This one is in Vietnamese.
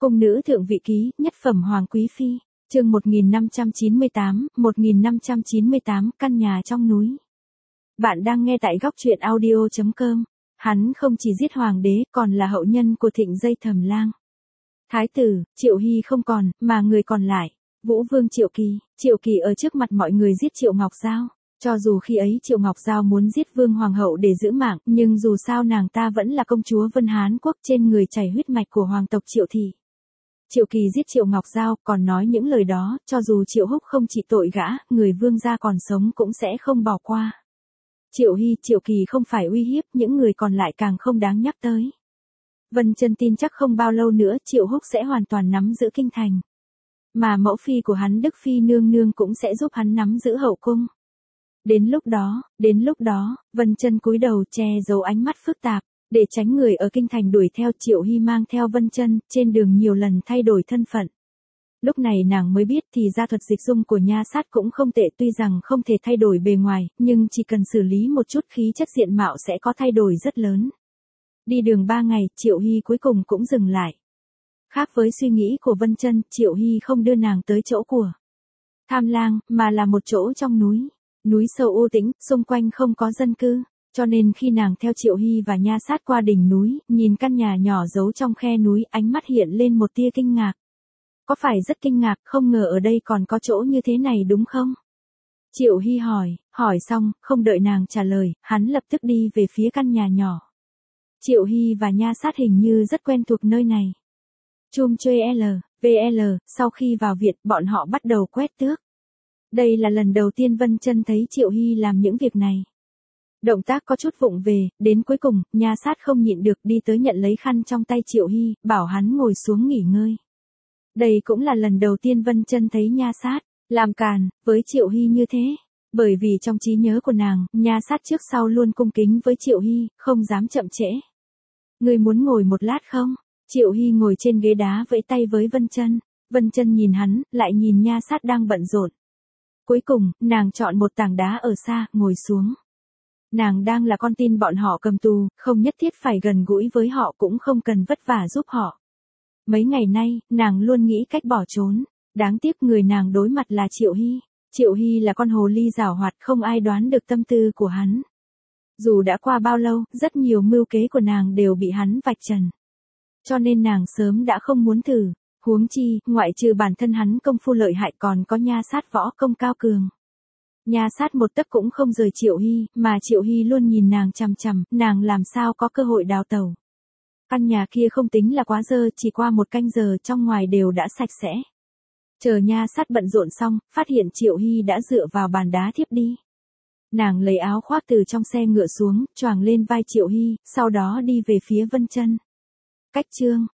Cung nữ thượng vị ký, nhất phẩm hoàng quý phi, chương 1598, căn nhà trong núi. Bạn đang nghe tại góc truyện audio.com. Hắn không chỉ giết hoàng đế, còn là hậu nhân của Thịnh Dây Thầm Lang. Thái tử, Triệu Hy không còn, mà người còn lại, Vũ Vương Triệu Kỳ ở trước mặt mọi người giết Triệu Ngọc Giao. Cho dù khi ấy Triệu Ngọc Giao muốn giết Vương Hoàng hậu để giữ mạng, nhưng dù sao nàng ta vẫn là công chúa Vân Hán Quốc, trên người chảy huyết mạch của hoàng tộc Triệu thị. Triệu Kỳ giết Triệu Ngọc Giao, còn nói những lời đó, cho dù Triệu Húc không chỉ tội gã, người Vương gia còn sống cũng sẽ không bỏ qua. Triệu Hy, Triệu Kỳ không phải uy hiếp, những người còn lại càng không đáng nhắc tới. Vân Chân tin chắc không bao lâu nữa Triệu Húc sẽ hoàn toàn nắm giữ kinh thành. Mà mẫu phi của hắn Đức Phi nương nương cũng sẽ giúp hắn nắm giữ hậu cung. Đến lúc đó, Vân Chân cúi đầu che giấu ánh mắt phức tạp, để tránh người ở kinh thành đuổi theo. Triệu Hy mang theo Vân Chân, trên đường nhiều lần thay đổi thân phận. Lúc này nàng mới biết thì ra thuật dịch dung của nha sát cũng không tệ, tuy rằng không thể thay đổi bề ngoài, nhưng chỉ cần xử lý một chút khí chất diện mạo sẽ có thay đổi rất lớn. Đi đường 3 ngày, Triệu Hy cuối cùng cũng dừng lại. Khác với suy nghĩ của Vân Chân, Triệu Hy không đưa nàng tới chỗ của Tham Lang, mà là một chỗ trong núi. Núi sâu u tĩnh, xung quanh không có dân cư, cho nên khi nàng theo Triệu Hy và nha sát qua đỉnh núi, nhìn căn nhà nhỏ giấu trong khe núi, ánh mắt hiện lên một tia kinh ngạc. Có phải rất kinh ngạc, không ngờ ở đây còn có chỗ như thế này đúng không? Triệu Hy hỏi xong, không đợi nàng trả lời, hắn lập tức đi về phía căn nhà nhỏ. Triệu Hy và nha sát hình như rất quen thuộc nơi này. Chum Chuê VL, sau khi vào viện, bọn họ bắt đầu quét tước. Đây là lần đầu tiên Vân Chân thấy Triệu Hy làm những việc này. Động tác có chút vụng về, đến cuối cùng, nha sát không nhịn được đi tới nhận lấy khăn trong tay Triệu Hy, bảo hắn ngồi xuống nghỉ ngơi. Đây cũng là lần đầu tiên Vân Chân thấy nha sát làm càn với Triệu Hy như thế, bởi vì trong trí nhớ của nàng, nha sát trước sau luôn cung kính với Triệu Hy, không dám chậm trễ. Ngươi muốn ngồi một lát không? Triệu Hy ngồi trên ghế đá vẫy tay với Vân Chân. Vân Chân nhìn hắn, lại nhìn nha sát đang bận rộn. Cuối cùng, nàng chọn một tảng đá ở xa, ngồi xuống. Nàng đang là con tin bọn họ cầm tù, không nhất thiết phải gần gũi với họ, cũng không cần vất vả giúp họ. Mấy ngày nay, nàng luôn nghĩ cách bỏ trốn. Đáng tiếc người nàng đối mặt là Triệu Hy. Triệu Hy là con hồ ly giảo hoạt, không ai đoán được tâm tư của hắn. Dù đã qua bao lâu, rất nhiều mưu kế của nàng đều bị hắn vạch trần. Cho nên nàng sớm đã không muốn thử. Huống chi, ngoại trừ bản thân hắn công phu lợi hại còn có nha sát võ công cao cường. Nha sát một tấc cũng không rời Triệu Hy, mà Triệu Hy luôn nhìn nàng chằm chằm, nàng làm sao có cơ hội đào tẩu. Căn nhà kia không tính là quá dơ, chỉ qua một canh giờ trong ngoài đều đã sạch sẽ. Chờ nha sát bận rộn xong, phát hiện Triệu Hy đã dựa vào bàn đá thiếp đi. Nàng lấy áo khoác từ trong xe ngựa xuống, choàng lên vai Triệu Hy, sau đó đi về phía Vân Chân. Cách chương